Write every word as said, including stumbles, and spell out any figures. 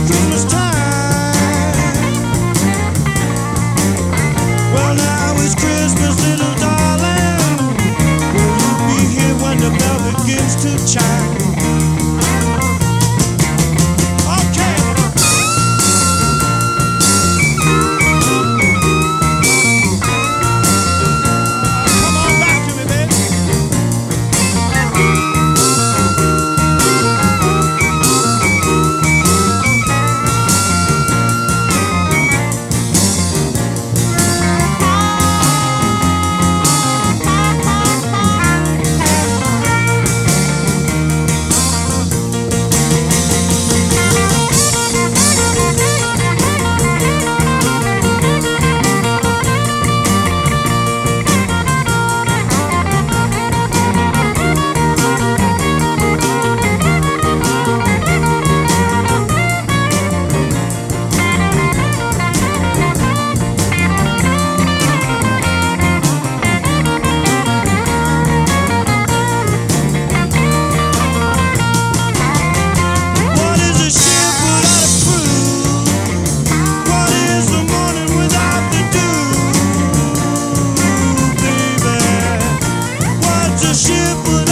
Christmas time. Well, now it's Christmas, little darling. Will you be here when the bell begins to chime? Okay. Come on back to me, baby. What is a ship without a crew? What is the morning without the dew, baby? What's a ship without